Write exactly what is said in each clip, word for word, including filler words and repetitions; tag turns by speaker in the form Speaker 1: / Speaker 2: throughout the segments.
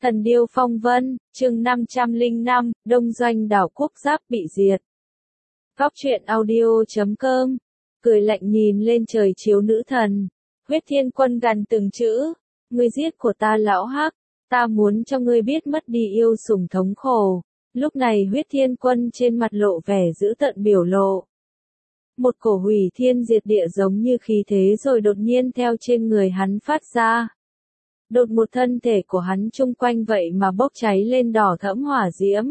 Speaker 1: Thần điêu phong vân, chương năm trăm lẻ năm, Đông Doanh đảo quốc giáp bị diệt. Góc truyện audio chấm com, cười lạnh nhìn lên trời chiếu nữ thần. Huyết Thiên Quân gằn từng chữ, ngươi giết của ta lão hắc, ta muốn cho ngươi biết mất đi yêu sủng thống khổ. Lúc này Huyết Thiên Quân trên mặt lộ vẻ dữ tợn biểu lộ. Một cổ hủy thiên diệt địa giống như khí thế rồi đột nhiên theo trên người hắn phát ra. Đột một thân thể của hắn chung quanh vậy mà bốc cháy lên đỏ thẫm hỏa diễm.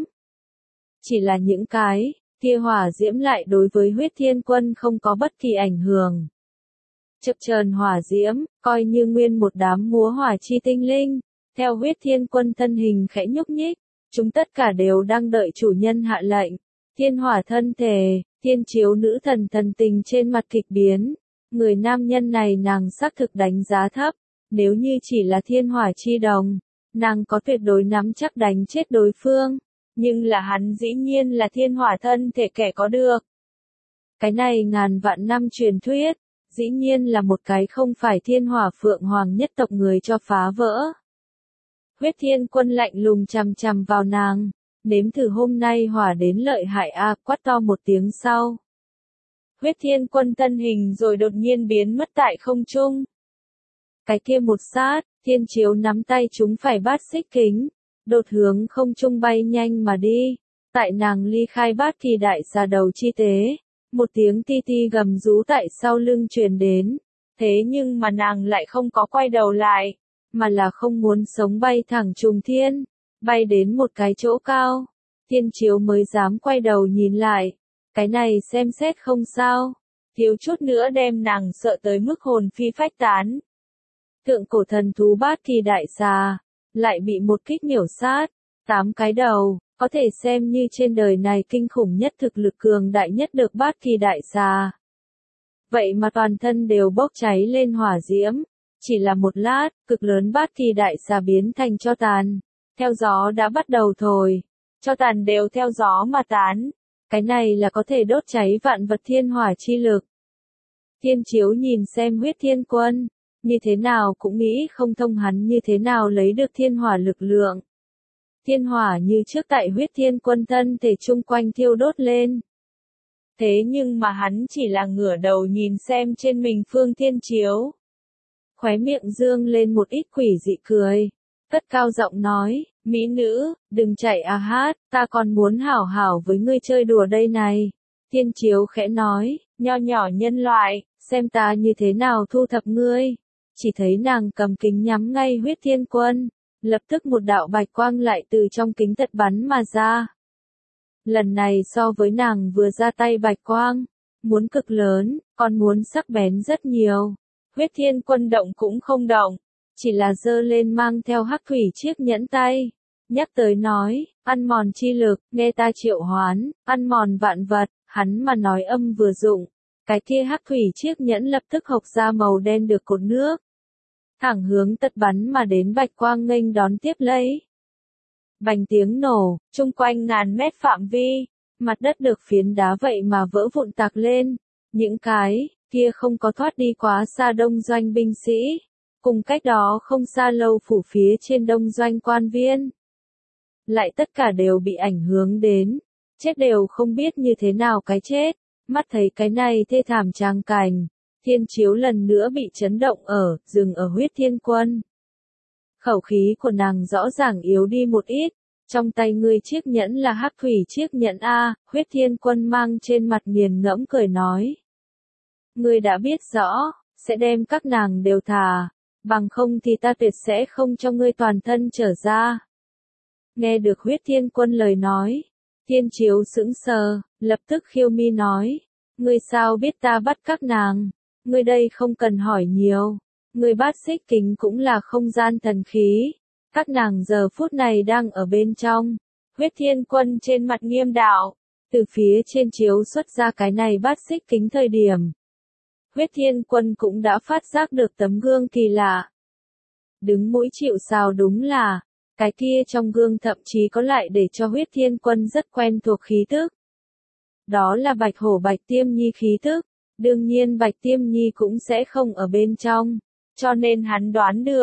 Speaker 1: Chỉ là những cái, tia hỏa diễm lại đối với Huyết Thiên Quân không có bất kỳ ảnh hưởng. Chập chờn hỏa diễm, coi như nguyên một đám múa hỏa chi tinh linh, theo Huyết Thiên Quân thân hình khẽ nhúc nhích, chúng tất cả đều đang đợi chủ nhân hạ lệnh. Thiên hỏa thân thể, thiên chiếu nữ thần thần tình trên mặt kịch biến, người nam nhân này nàng xác thực đánh giá thấp. Nếu như chỉ là thiên hỏa chi đồng, nàng có tuyệt đối nắm chắc đánh chết đối phương, nhưng là hắn dĩ nhiên là thiên hỏa thân thể kẻ có được. Cái này ngàn vạn năm truyền thuyết, dĩ nhiên là một cái không phải thiên hỏa phượng hoàng nhất tộc người cho phá vỡ. Huyết Thiên Quân lạnh lùng chằm chằm vào nàng, nếm thử hôm nay hỏa đến lợi hại a, quát to một tiếng sau. Huyết Thiên Quân thân hình rồi đột nhiên biến mất tại không trung. Cái kia một sát, thiên chiếu nắm tay chúng phải bát xích kính, đột hướng không trung bay nhanh mà đi. Tại nàng ly khai bát thì đại xà đầu chi tế, một tiếng ti ti gầm rú tại sau lưng truyền đến. Thế nhưng mà nàng lại không có quay đầu lại, mà là không muốn sống bay thẳng trùng thiên, bay đến một cái chỗ cao. Thiên chiếu mới dám quay đầu nhìn lại, cái này xem xét không sao, thiếu chút nữa đem nàng sợ tới mức hồn phi phách tán. Thượng cổ thần thú bát kỳ đại xà, lại bị một kích miểu sát, tám cái đầu, có thể xem như trên đời này kinh khủng nhất thực lực cường đại nhất được bát kỳ đại xà. Vậy mà toàn thân đều bốc cháy lên hỏa diễm, chỉ là một lát, cực lớn bát kỳ đại xà biến thành tro tàn, theo gió đã bắt đầu thổi, tro tàn đều theo gió mà tán, cái này là có thể đốt cháy vạn vật thiên hỏa chi lực. Thiên chiếu nhìn xem Huyết Thiên Quân. Như thế nào cũng nghĩ không thông hắn như thế nào lấy được thiên hỏa lực lượng. Thiên hỏa như trước tại Huyết Thiên Quân thân thể chung quanh thiêu đốt lên. Thế nhưng mà hắn chỉ là ngửa đầu nhìn xem trên mình phương thiên chiếu. Khóe miệng dương lên một ít quỷ dị cười. Cất cao giọng nói, mỹ nữ, đừng chạy à hát, ta còn muốn hảo hảo với ngươi chơi đùa đây này. Thiên chiếu khẽ nói, nho nhỏ nhân loại, xem ta như thế nào thu thập ngươi. Chỉ thấy nàng cầm kính nhắm ngay Huyết Thiên Quân, lập tức một đạo bạch quang lại từ trong kính tật bắn mà ra. Lần này so với nàng vừa ra tay bạch quang, muốn cực lớn, còn muốn sắc bén rất nhiều. Huyết Thiên Quân động cũng không động, chỉ là giơ lên mang theo hắc thủy chiếc nhẫn tay, nhắc tới nói, ăn mòn chi lực, nghe ta triệu hoán, ăn mòn vạn vật, hắn mà nói âm vừa dụng. Cái kia hắc thủy chiếc nhẫn lập tức hộc ra màu đen được cột nước. Thẳng hướng tật bắn mà đến bạch quang nghênh đón tiếp lấy. Bành tiếng nổ, chung quanh ngàn mét phạm vi, mặt đất được phiến đá vậy mà vỡ vụn tạc lên. Những cái, kia không có thoát đi quá xa Đông Doanh binh sĩ. Cùng cách đó không xa lâu phủ phía trên Đông Doanh quan viên. Lại tất cả đều bị ảnh hưởng đến. Chết đều không biết như thế nào cái chết. Mắt thấy cái này thê thảm tràng cảnh, thiên chiếu lần nữa bị chấn động ở, dừng ở Huyết Thiên Quân. Khẩu khí của nàng rõ ràng yếu đi một ít, trong tay ngươi chiếc nhẫn là hắc thủy chiếc nhẫn A, Huyết Thiên Quân mang trên mặt nghiền ngẫm cười nói. Ngươi đã biết rõ, sẽ đem các nàng đều thả, bằng không thì ta tuyệt sẽ không cho ngươi toàn thân trở ra. Nghe được Huyết Thiên Quân lời nói. Thiên chiếu sững sờ, lập tức khiêu mi nói, ngươi sao biết ta bắt các nàng, ngươi đây không cần hỏi nhiều, ngươi bát xích kính cũng là không gian thần khí, các nàng giờ phút này đang ở bên trong. Huyết Thiên Quân trên mặt nghiêm đạo, từ phía trên chiếu xuất ra cái này bát xích kính thời điểm. Huyết Thiên Quân cũng đã phát giác được tấm gương kỳ lạ. Đứng mũi chịu sào đúng là. Cái kia trong gương thậm chí có lại để cho Huyết Thiên Quân rất quen thuộc khí tức. Đó là Bạch Hổ Bạch Tiêm Nhi khí tức, đương nhiên Bạch Tiêm Nhi cũng sẽ không ở bên trong, cho nên hắn đoán được,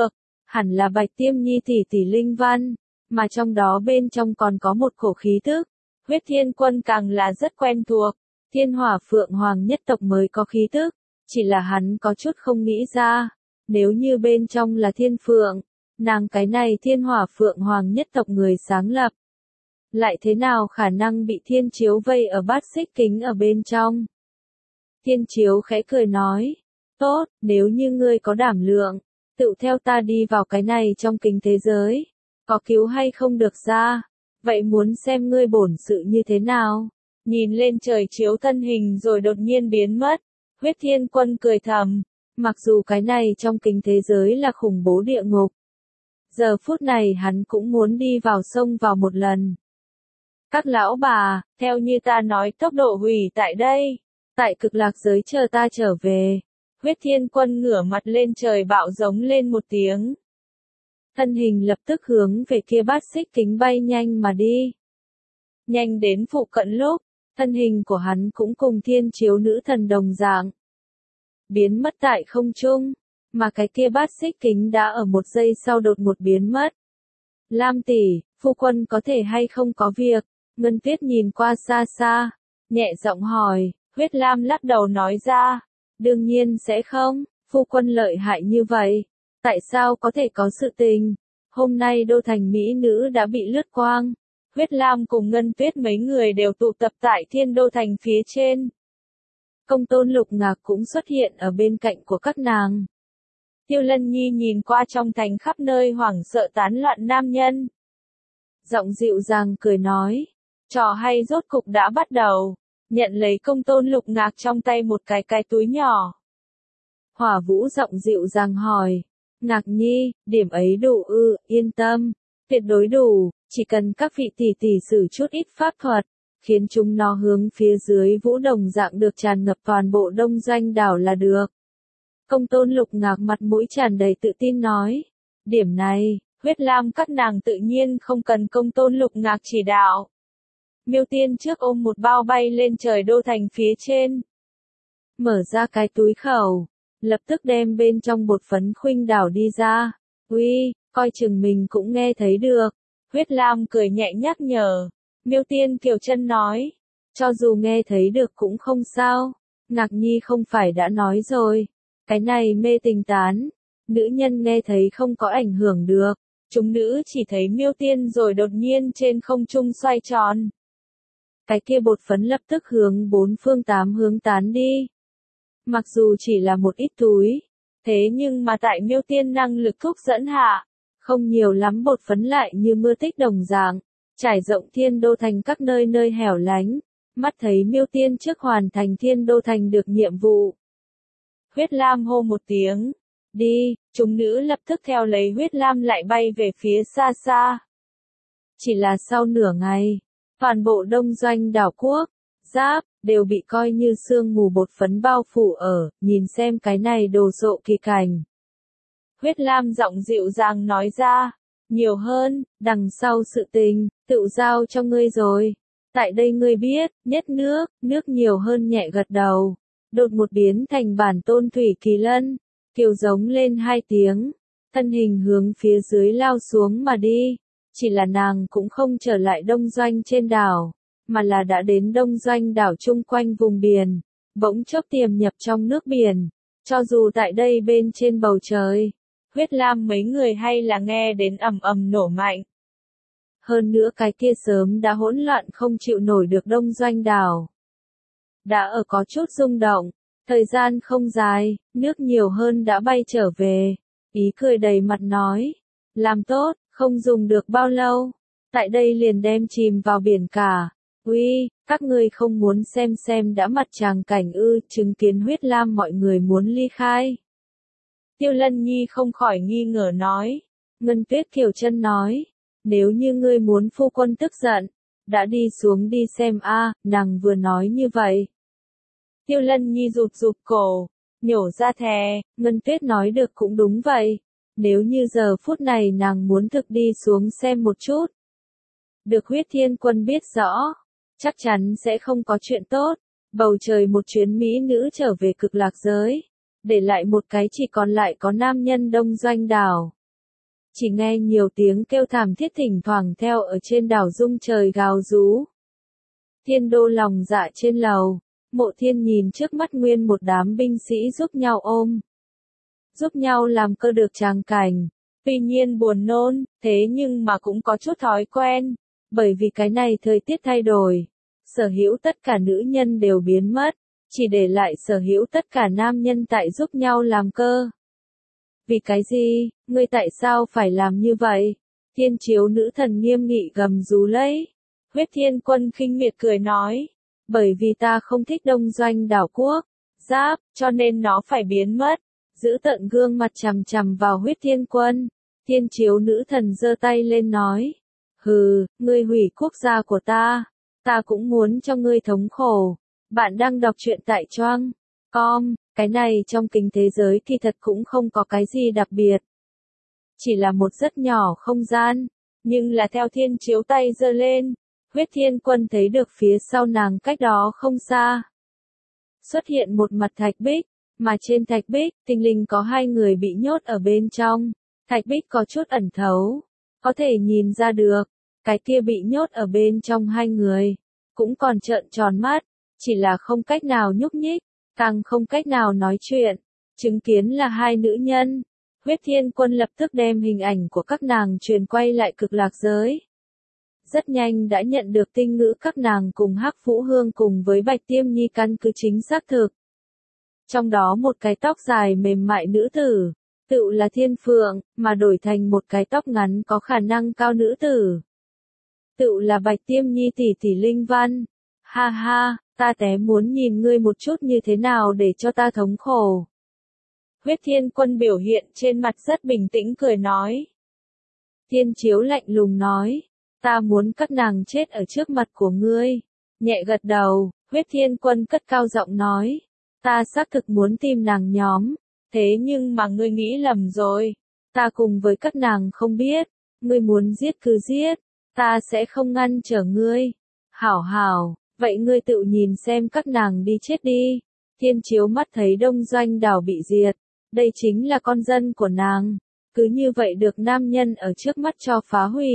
Speaker 1: hẳn là Bạch Tiêm Nhi tỷ tỷ linh văn, mà trong đó bên trong còn có một cổ khí tức. Huyết Thiên Quân càng là rất quen thuộc, Thiên Hỏa Phượng Hoàng nhất tộc mới có khí tức, chỉ là hắn có chút không nghĩ ra, nếu như bên trong là Thiên Phượng, nàng cái này Thiên Hỏa Phượng Hoàng nhất tộc người sáng lập, lại thế nào khả năng bị Thiên Chiếu vây ở bát xích kính ở bên trong. Thiên Chiếu khẽ cười nói, tốt, nếu như ngươi có đảm lượng, tự theo ta đi vào cái này trong kính thế giới, có cứu hay không được ra, vậy muốn xem ngươi bổn sự như thế nào. Nhìn lên trời chiếu thân hình rồi đột nhiên biến mất, Huyết Thiên Quân cười thầm, mặc dù cái này trong kính thế giới là khủng bố địa ngục. Giờ phút này hắn cũng muốn đi vào sông vào một lần. Các lão bà, theo như ta nói tốc độ hủy tại đây, tại cực lạc giới chờ ta trở về. Huyết Thiên Quân ngửa mặt lên trời bạo giống lên một tiếng. Thân hình lập tức hướng về kia bát xích kính bay nhanh mà đi. Nhanh đến phụ cận lúc, thân hình của hắn cũng cùng Thiên Chiếu nữ thần đồng dạng. Biến mất tại không trung, mà cái kia bát xích kính đã ở một giây sau đột ngột biến mất. Lam tỷ, phu quân có thể hay không có việc? Ngân Tuyết nhìn qua xa xa, nhẹ giọng hỏi. Huyết Lam lắc đầu nói ra, đương nhiên sẽ không, phu quân lợi hại như vậy, tại sao có thể có sự tình? Hôm nay đô thành mỹ nữ đã bị lướt quang. Huyết Lam cùng Ngân Tuyết mấy người đều tụ tập tại Thiên Đô thành phía trên. Công Tôn Lục Ngạc cũng xuất hiện ở bên cạnh của các nàng. Tiêu Lân Nhi nhìn qua trong thành khắp nơi hoảng sợ tán loạn nam nhân. Giọng dịu dàng cười nói, trò hay rốt cục đã bắt đầu, nhận lấy Công Tôn Lục Ngạc trong tay một cái cái túi nhỏ. Hỏa Vũ giọng dịu dàng hỏi, Ngạc Nhi, điểm ấy đủ ư? Yên tâm, tuyệt đối đủ, chỉ cần các vị tỷ tỷ sử chút ít pháp thuật, khiến chúng nó hướng phía dưới vũ đồng dạng được tràn ngập toàn bộ Đông Doanh đảo là được. Công Tôn Lục Ngạc mặt mũi tràn đầy tự tin nói, điểm này, Huyết Lam các nàng tự nhiên không cần Công Tôn Lục Ngạc chỉ đạo. Miêu Tiên trước ôm một bao bay lên trời đô thành phía trên. Mở ra cái túi khẩu, lập tức đem bên trong bột phấn khuynh đảo đi ra. Uy, coi chừng mình cũng nghe thấy được. Huyết Lam cười nhẹ nhắc nhở. Miêu Tiên Kiều Chân nói, cho dù nghe thấy được cũng không sao. Ngạc Nhi không phải đã nói rồi, cái này mê tình tán, nữ nhân nghe thấy không có ảnh hưởng được. Chúng nữ chỉ thấy Miêu Tiên rồi đột nhiên trên không trung xoay tròn. Cái kia bột phấn lập tức hướng bốn phương tám hướng tán đi. Mặc dù chỉ là một ít túi, thế nhưng mà tại Miêu Tiên năng lực thúc dẫn hạ, không nhiều lắm bột phấn lại như mưa tích đồng dạng, trải rộng Thiên Đô thành các nơi nơi hẻo lánh, mắt thấy Miêu Tiên trước hoàn thành Thiên Đô thành được nhiệm vụ. Huyết Lam hô một tiếng, đi, chúng nữ lập tức theo lấy Huyết Lam lại bay về phía xa xa. Chỉ là sau nửa ngày, toàn bộ Đông Doanh đảo quốc, giáp, đều bị coi như sương mù bột phấn bao phủ ở, nhìn xem cái này đồ sộ kỳ cảnh. Huyết Lam giọng dịu dàng nói ra, nhiều hơn, đằng sau sự tình, tự giao cho ngươi rồi. Tại đây ngươi biết, nhất nước, nước nhiều hơn nhẹ gật đầu. Đột một biến thành bản tôn thủy kỳ lân, kiều giống lên hai tiếng, thân hình hướng phía dưới lao xuống mà đi. Chỉ là nàng cũng không trở lại Đông Doanh trên đảo, mà là đã đến Đông Doanh đảo chung quanh vùng biển, bỗng chốc tiềm nhập trong nước biển. Cho dù tại đây bên trên bầu trời, Huyết Lam mấy người hay là nghe đến ầm ầm nổ mạnh. Hơn nữa cái kia sớm đã hỗn loạn không chịu nổi được Đông Doanh đảo. Đã ở có chút rung động, thời gian không dài, nước nhiều hơn đã bay trở về. Ý cười đầy mặt nói, làm tốt, không dùng được bao lâu, tại đây liền đem chìm vào biển cả. Uy, các ngươi không muốn xem xem đã mặt tràng cảnh ư? Chứng kiến Huyết Lam mọi người muốn ly khai. Tiêu Lân Nhi không khỏi nghi ngờ nói. Ngân Tuyết Kiều Chân nói, nếu như ngươi muốn phu quân tức giận, đã đi xuống đi xem a. Nàng vừa nói như vậy. Tiêu Lân Nhi rụt rụt cổ, nhổ ra thè. Ngân Tuyết nói được cũng đúng vậy. Nếu như giờ phút này nàng muốn thực đi xuống xem một chút. Được Huyết Thiên Quân biết rõ, chắc chắn sẽ không có chuyện tốt. Bầu trời một chuyến mỹ nữ trở về cực lạc giới, để lại một cái chỉ còn lại có nam nhân Đông Doanh đảo. chỉ nghe nhiều tiếng kêu thảm thiết thỉnh thoảng theo ở trên đảo rung trời gào rú. Thiên đô lòng dạ trên lầu, Mộ Thiên nhìn trước mắt nguyên một đám binh sĩ giúp nhau ôm, giúp nhau làm cơ được tràng cảnh. Tuy nhiên buồn nôn, thế nhưng mà cũng có chút thói quen, bởi vì cái này thời tiết thay đổi, sở hữu tất cả nữ nhân đều biến mất, chỉ để lại sở hữu tất cả nam nhân tại giúp nhau làm cơ. Vì cái gì, ngươi tại sao phải làm như vậy? Thiên chiếu nữ thần nghiêm nghị gầm rú lấy. Huyết Thiên Quân khinh miệt cười nói, bởi vì ta không thích đông doanh đảo quốc, giáp, cho nên nó phải biến mất. Giữ tận gương mặt chằm chằm vào Huyết Thiên Quân. Thiên chiếu nữ thần giơ tay lên nói, hừ, ngươi hủy quốc gia của ta, ta cũng muốn cho ngươi thống khổ. Bạn đang đọc truyện tại choang com, cái này trong kính thế giới kỳ thật cũng không có cái gì đặc biệt. Chỉ là một rất nhỏ không gian, nhưng là theo thiên chiếu tay giơ lên, Huyết Thiên Quân thấy được phía sau nàng cách đó không xa. Xuất hiện một mặt thạch bích, mà trên thạch bích, tinh linh có hai người bị nhốt ở bên trong. Thạch bích có chút ẩn thấu, có thể nhìn ra được, cái kia bị nhốt ở bên trong hai người, cũng còn trợn tròn mắt, chỉ là không cách nào nhúc nhích, càng không cách nào nói chuyện, chứng kiến là hai nữ nhân. Huyết Thiên Quân lập tức đem hình ảnh của các nàng truyền quay lại Cực Lạc giới. Rất nhanh đã nhận được tinh ngữ các nàng cùng Hắc Vũ Hương cùng với Bạch Tiêm Nhi căn cứ chính xác thực. Trong đó một cái tóc dài mềm mại nữ tử, tựu là Thiên Phượng, mà đổi thành một cái tóc ngắn có khả năng cao nữ tử, tựu là Bạch Tiêm Nhi tỷ tỷ Linh Văn. Ha ha, ta té muốn nhìn ngươi một chút như thế nào để cho ta thống khổ. Huyết Thiên Quân biểu hiện trên mặt rất bình tĩnh cười nói. Thiên chiếu lạnh lùng nói, ta muốn các nàng chết ở trước mặt của ngươi. Nhẹ gật đầu, Huyết Thiên Quân cất cao giọng nói, ta xác thực muốn tìm nàng nhóm, thế nhưng mà ngươi nghĩ lầm rồi, ta cùng với các nàng không biết, ngươi muốn giết cứ giết, ta sẽ không ngăn trở ngươi. Hảo hảo, vậy ngươi tự nhìn xem các nàng đi chết đi. Thiên chiếu mắt thấy đông doanh đảo bị diệt, đây chính là con dân của nàng, cứ như vậy được nam nhân ở trước mắt cho phá hủy.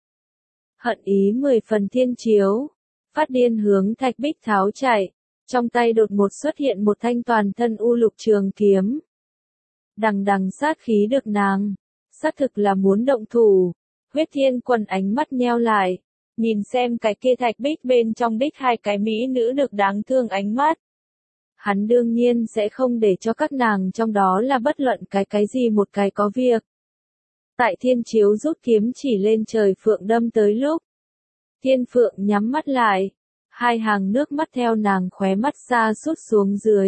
Speaker 1: Hận ý mười phần thiên chiếu, phát điên hướng thạch bích tháo chạy, trong tay đột ngột xuất hiện một thanh toàn thân u lục trường kiếm. Đằng đằng sát khí được nàng, xác thực là muốn động thủ. Huyết Thiên Quân ánh mắt nheo lại, nhìn xem cái kia thạch bích bên trong đích hai cái mỹ nữ được đáng thương ánh mắt. Hắn đương nhiên sẽ không để cho các nàng trong đó là bất luận cái cái gì một cái có việc. Tại Thiên chiếu rút kiếm chỉ lên trời Phượng đâm tới lúc, Thiên Phượng nhắm mắt lại, hai hàng nước mắt theo nàng khóe mắt xa sút xuống dưới.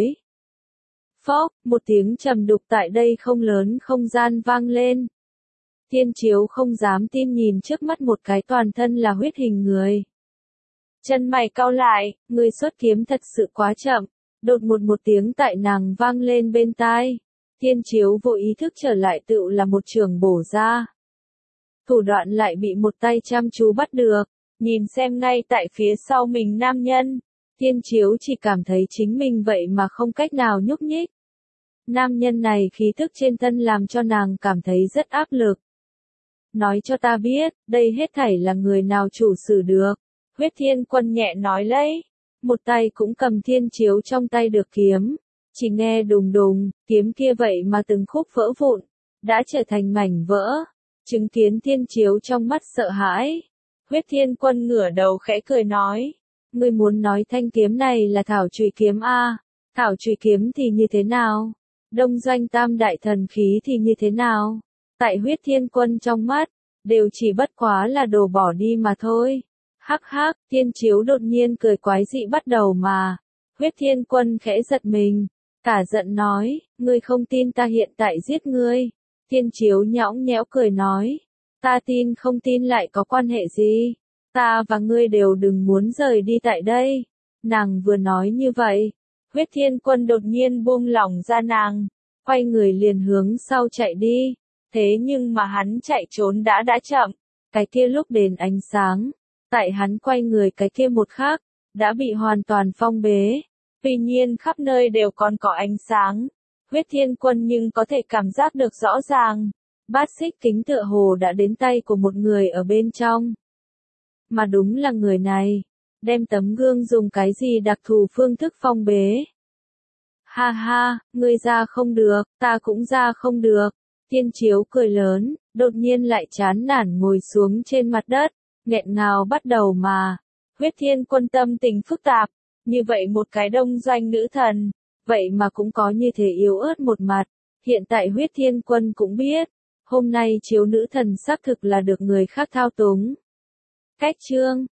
Speaker 1: Phốc, một tiếng trầm đục tại đây không lớn không gian vang lên. Thiên chiếu không dám tin nhìn trước mắt một cái toàn thân là huyết hình người. Chân mày cau lại, người xuất kiếm thật sự quá chậm, đột một một tiếng tại nàng vang lên bên tai. Thiên chiếu vô ý thức trở lại tựu là một trường bổ ra. Thủ đoạn lại bị một tay chăm chú bắt được, nhìn xem ngay tại phía sau mình nam nhân. Thiên chiếu chỉ cảm thấy chính mình vậy mà không cách nào nhúc nhích. Nam nhân này khí thức trên thân làm cho nàng cảm thấy rất áp lực. Nói cho ta biết, đây hết thảy là người nào chủ xử được. Huyết Thiên Quân nhẹ nói lấy, một tay cũng cầm thiên chiếu trong tay được kiếm. Chỉ nghe đùng đùng, kiếm kia vậy mà từng khúc vỡ vụn, đã trở thành mảnh vỡ. Chứng kiến thiên chiếu trong mắt sợ hãi. Huyết Thiên Quân ngửa đầu khẽ cười nói, ngươi muốn nói thanh kiếm này là thảo chùy kiếm a? Thảo chùy kiếm thì như thế nào? Đông doanh tam đại thần khí thì như thế nào? Tại Huyết Thiên Quân trong mắt, đều chỉ bất quá là đồ bỏ đi mà thôi. Hắc hắc, thiên chiếu đột nhiên cười quái dị bắt đầu mà. Huyết Thiên Quân khẽ giật mình, cả giận nói, ngươi không tin ta hiện tại giết ngươi. Thiên chiếu nhõng nhẽo cười nói, ta tin không tin lại có quan hệ gì, ta và ngươi đều đừng muốn rời đi tại đây. Nàng vừa nói như vậy, Huyết Thiên Quân đột nhiên buông lỏng ra nàng, quay người liền hướng sau chạy đi. Thế nhưng mà hắn chạy trốn đã đã chậm, cái kia lúc đèn ánh sáng, tại hắn quay người cái kia một khắc, đã bị hoàn toàn phong bế. Tuy nhiên khắp nơi đều còn có ánh sáng, Huyết Thiên Quân nhưng có thể cảm giác được rõ ràng, Bát xích kính tựa hồ đã đến tay của một người ở bên trong. Mà đúng là người này, đem tấm gương dùng cái gì đặc thù phương thức phong bế. Ha ha, ngươi ra không được, ta cũng ra không được. Thiên Chiếu cười lớn, đột nhiên lại chán nản ngồi xuống trên mặt đất, nghẹn ngào bắt đầu mà. Huyết Thiên Quân tâm tình phức tạp, như vậy một cái đông doanh nữ thần, vậy mà cũng có như thế yếu ớt một mặt. Hiện tại Huyết Thiên Quân cũng biết, hôm nay chiếu nữ thần xác thực là được người khác thao túng. Cách chương